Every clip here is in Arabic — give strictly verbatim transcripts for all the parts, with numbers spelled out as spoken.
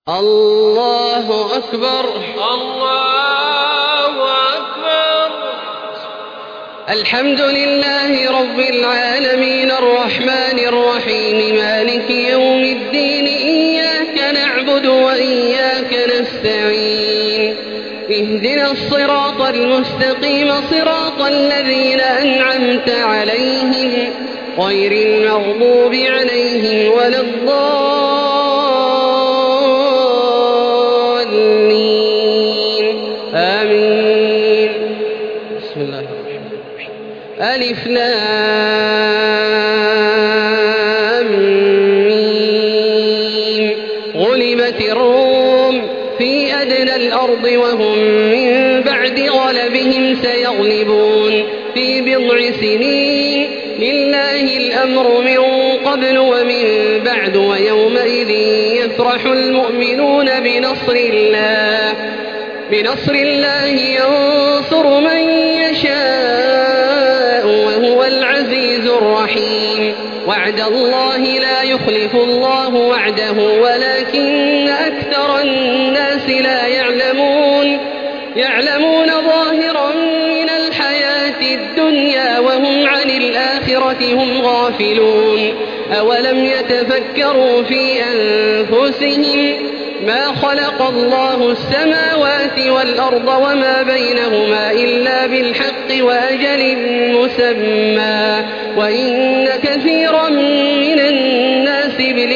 الله أكبر. الله أكبر. الحمد لله رب العالمين الرحمن الرحيم مالك يوم الدين إياك نعبد وإياك نستعين اهدنا الصراط المستقيم صراط الذين أنعمت عليهم غير المغضوب عليهم ولا الضالين آمين. بسم الله الرحمن الرحيم. ألف لام ميم. غلبت الروم في أدنى الأرض وهم من بعد غلبهم سيغلبون في بضع سنين لله الأمر من قبل ومن بعد ويومئذ يفرح المؤمنون بنصر الله بنصر الله ينصر من يشاء وهو العزيز الرحيم. وعد الله لا يخلف الله وعده ولكن أكثر الناس لا يعلمون يعلمون ظاهرا من الحياة الدنيا وهم عن الآخرة هم غافلون. أولم يتفكروا في أنفسهم ما خلق الله السماوات والأرض وما بينهما إلا بالحق وأجل مسمى وإن كثيرا من الناس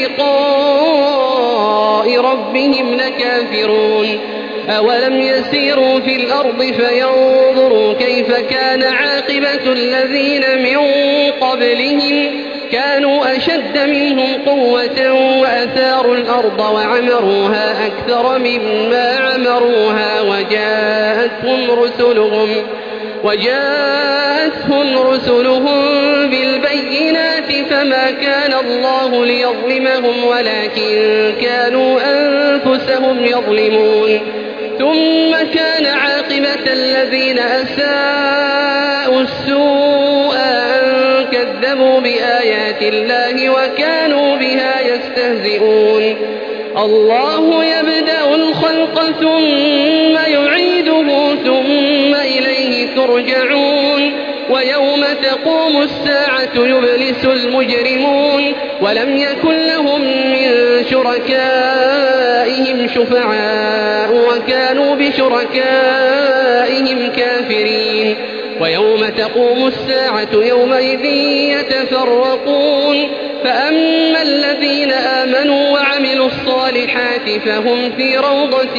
بلقاء ربهم لكافرون. أولم يسيروا في الأرض فينظروا كيف كان عاقبة الذين من قبلهم كانوا أشد منهم قوة وأثاروا الأرض وعمروها أكثر مما عمروها وجاءتهم رسلهم وجاءتهم رسلهم بالبينات فما كان الله ليظلمهم ولكن كانوا أنفسهم يظلمون. ثم كان عاقبة الذين أساءوا السوء أن كذبوا بآيات الله وكانوا بها يستهزئون. الله يبدأ الخلق ثم يعيده ثم إليه ترجعون. ويوم تقوم الساعة يبلس المجرمون ولم يكن لهم من شركائهم شفعاء وكانوا بشركائهم كافرين. ويوم تقوم الساعة يومئذ يتفرقون فأما الذين آمنوا وعملوا الصالحات فهم في روضة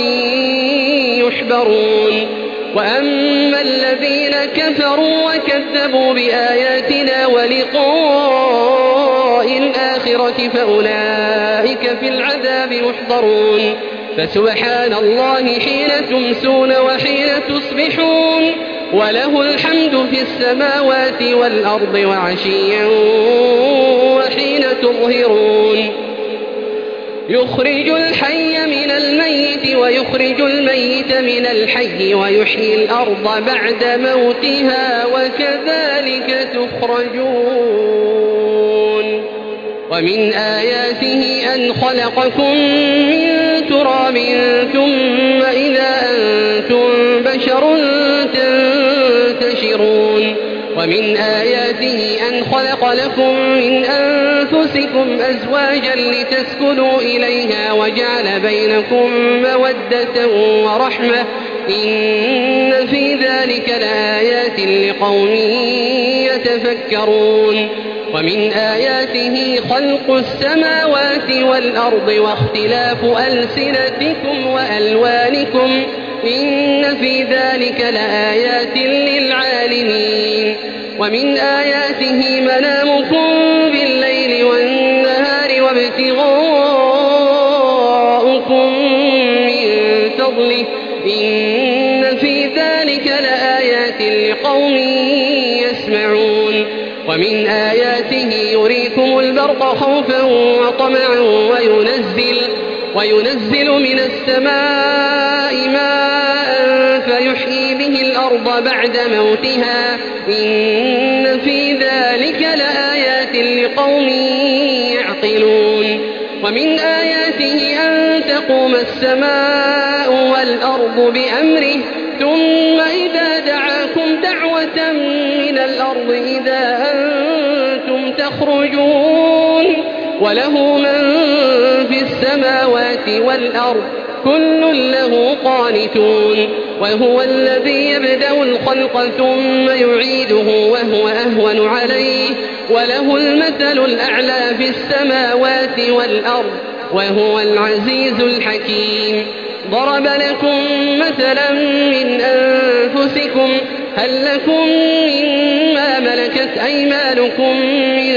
يحبرون وأما الذين كفروا وكذبوا بآياتنا ولقاء الآخرة فأولئك في العذاب محضرون. فسبحان الله حين تمسون وحين تصبحون وله الحمد في السماوات والأرض وعشيا وحين تظهرون. يخرج الحي من الميت ويخرج الميت من الحي ويحيي الأرض بعد موتها وكذلك تخرجون. ومن آياته أن خلقكم من تراب ثم إذا أنتم بشر تنتشرون. ومن آياته أن خلق لكم من أنفسكم أزواجا لتسكنوا إليها وجعل بينكم مودة ورحمة إن في ذلك لآيات لقوم يتفكرون. ومن آياته خلق السماوات والأرض واختلاف ألسنتكم وألوانكم إن في ذلك لآيات للعالمين. ومن آياته منامكم بالليل والنهار وابتغاؤكم من فضله إن في ذلك لآيات لقوم يسمعون. ومن آياته يريكم البرق خوفا وطمعا وينزل, وينزل من السماء ماء فيحيي به الأرض بعد موتها إن في ذلك لآيات لقوم يعقلون. ومن آياته أن تقوم السماء والأرض بأمره ثم إذا دعاكم دعوة من الأرض إذا أنتم تخرجون وله من في السماوات والأرض كل له قانتون وهو الذي يبدأ الخلق ثم يعيده وهو أهون عليه وله المثل الأعلى في السماوات والأرض وهو العزيز الحكيم. ضرب لكم مثلا من أنفسكم هل لكم مما ملكت أيمانكم من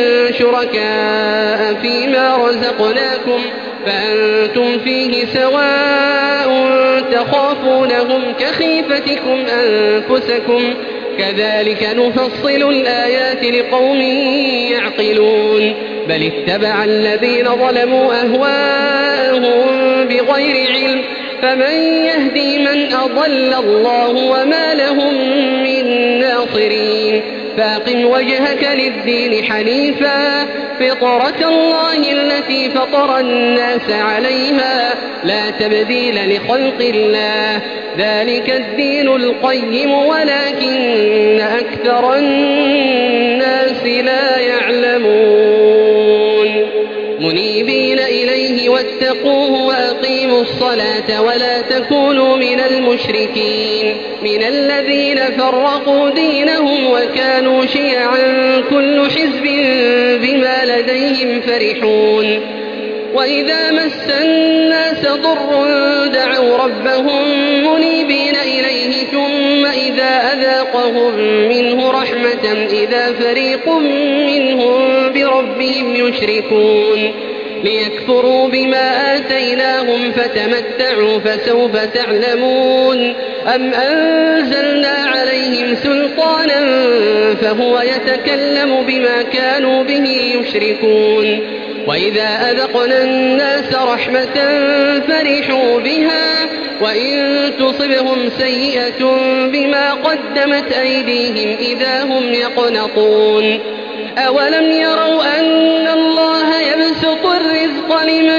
شركاء فيما رزقناكم فأنتم فيه سواء تخافونهم كخيفتكم أنفسكم كذلك نفصل الآيات لقوم يعقلون. بل اتبع الذين ظلموا أهواءهم بغير علم فمن يهدي من أضل الله وما لهم من ناصرين. فاقم وجهك للدين حنيفا فطرة الله التي فطر الناس عليها لا تبديل لخلق الله ذلك الدين القيم ولكن أكثر الناس لا يعلمون. منيبين إليه واتقوه وأقيموا الصلاة ولا تكونوا من المشركين من الذين فرقوا دينهم وكانوا شيعا كل حزب بما لديهم فرحون. وإذا مس الناس ضر دعوا ربهم منيبين إليه ثم إذا أذاقهم منه رحمة إذا فريق منهم بربهم يشركون. ليكفروا بما آتيناهم فتمتعوا فسوف تعلمون. أم أنزلنا عليهم سلطانا فهو يتكلم بما كانوا به يشركون. وإذا أذقنا الناس رحمة فرحوا بها وإن تصبهم سيئة بما قدمت أيديهم إذا هم يقنطون. أولم يروا أن الله يبسط الرزق لمن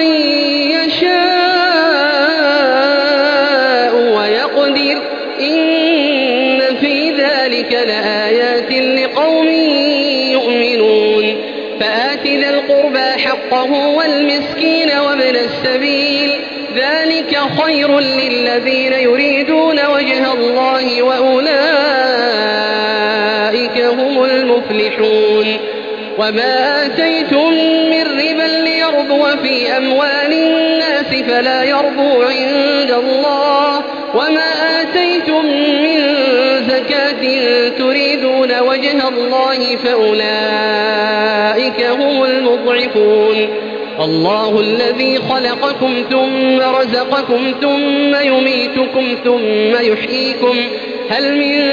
يشاء ويقدر إن في ذلك لآيات لقوم يؤمنون. فآت ذا القربى حقه والمسكين وابن السبيل ذلك خير للذين يريدون وجه الله وأولئك هم المفلحون. وما آتيتم من ربا ليربو في أموال الناس فلا يربو عند الله وما آتيتم من زكاة تريدون وجه الله فأولئك هم المضعفون. الله الذي خلقكم ثم رزقكم ثم يميتكم ثم يحييكم هل من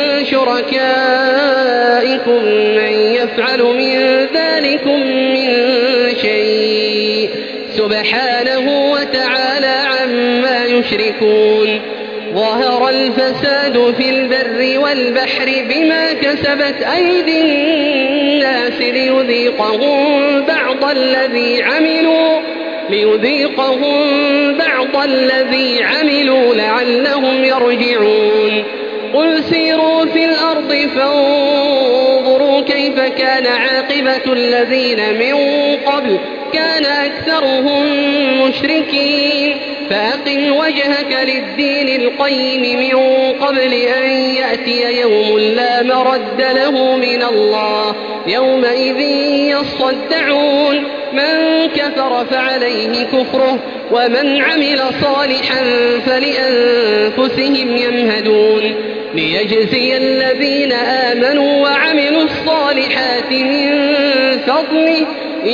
شركائكم من يفعل من ذلكم من شيء سبحانه وتعالى عما يشركون. ظهر الفساد في البر والبحر بما كسبت أيدي الناس ليذيقهم بعض الذي عملوا ليذيقهم بعض الذي عملوا لعلهم يرجعون. قل سيروا في الأرض فانظروا كيف كان عاقبة الذين من قبل كان أكثرهم مشركين. فأقم وجهك للدين القيم من قبل أن يأتي يوم لا مرد له من الله يومئذ يصدعون. من كفر فعليه كفره ومن عمل صالحا فلأنفسهم يمهدون. ليجزي الذين آمنوا وعملوا الصالحات من فضله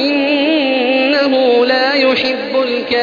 إنه لا يحب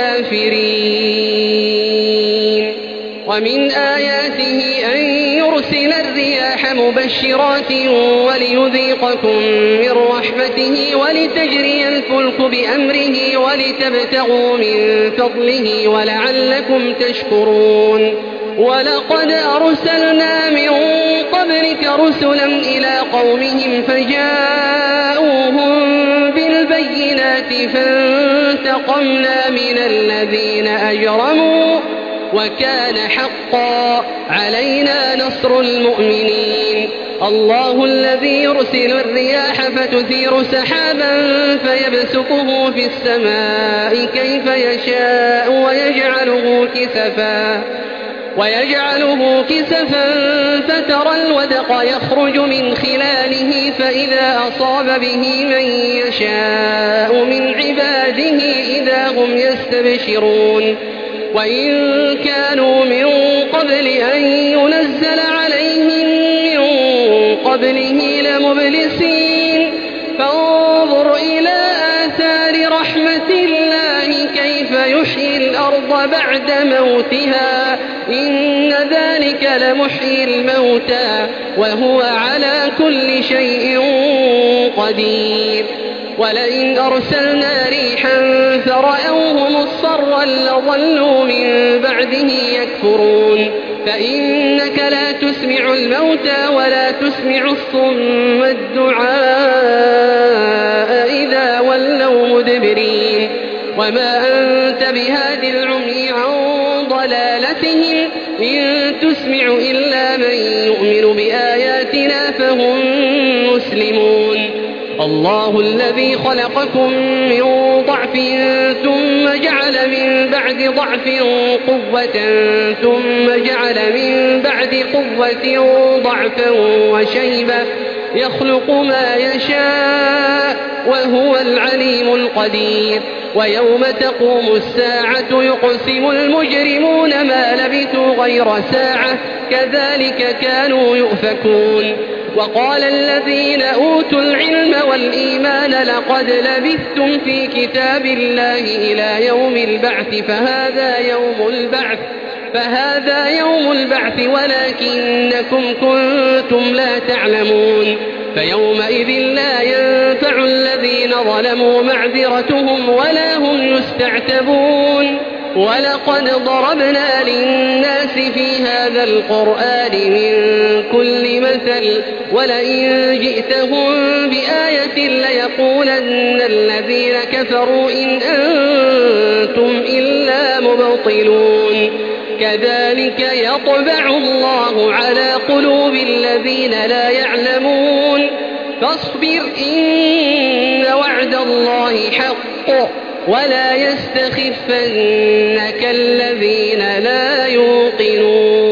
الكافرين. ومن آياته أن يرسل الرياح مبشرات وليذيقكم من رحمته ولتجري الفلك بأمره ولتبتغوا من فضله ولعلكم تشكرون. ولقد أرسلنا من قبلك رسلا إلى قومهم فجاءوهم بالبينات بالبينات فانتقمنا من الذين أجرموا وكان حقا علينا نصر المؤمنين. الله الذي يرسل الرياح فتثير سحابا فيبسطه في السماء كيف يشاء ويجعله كسفا ويجعله كسفا فترى الودق يخرج من خلاله فإذا أصاب به من يشاء من عباده إذا هم يستبشرون. وإن كانوا من قبل أن ينزل عليهم من قبله لمبلسين فانظر إلى آثار رحمة الله كيف يحيي الأرض بعد موتها إن ذلك لمحيي الموتى وهو على كل شيء قدير. ولئن أرسلنا ريحا فرأوه مصفرا لظلوا من بعده يكفرون فإنك لا تسمع الموتى ولا تسمع الصم الدعاء إذا ولوا مدبرين. وما أنت بهاد العمي عن ضلالتهم إن تسمع إلا من يؤمن بآياتنا فهم مسلمون. الله الذي خلقكم من ضعف ثم جعل من بعد ضعف قوة ثم جعل من بعد قوة ضعفا وشيبة يخلق ما يشاء وهو العليم القدير. ويوم تقوم الساعة يقسم المجرمون ما لبثوا غير ساعة كذلك كانوا يؤفكون. وقال الذين أوتوا العلم والإيمان لقد لبثتم في كتاب الله إلى يوم البعث فهذا يوم البعث فهذا يوم البعث ولكنكم كنتم لا تعلمون. فيومئذ لا ينفع الذين ظلموا معذرتهم ولا هم يستعتبون. ولقد ضربنا للناس في هذا القرآن من كل مثل ولئن جئتهم بآية ليقولن الذين كفروا إن أنتم إلا مبطلون. كذلك يطبع الله على قلوب الذين لا يعلمون. فاصبر إن وعد الله حق ولا يستخفنك الذين لا يوقنون.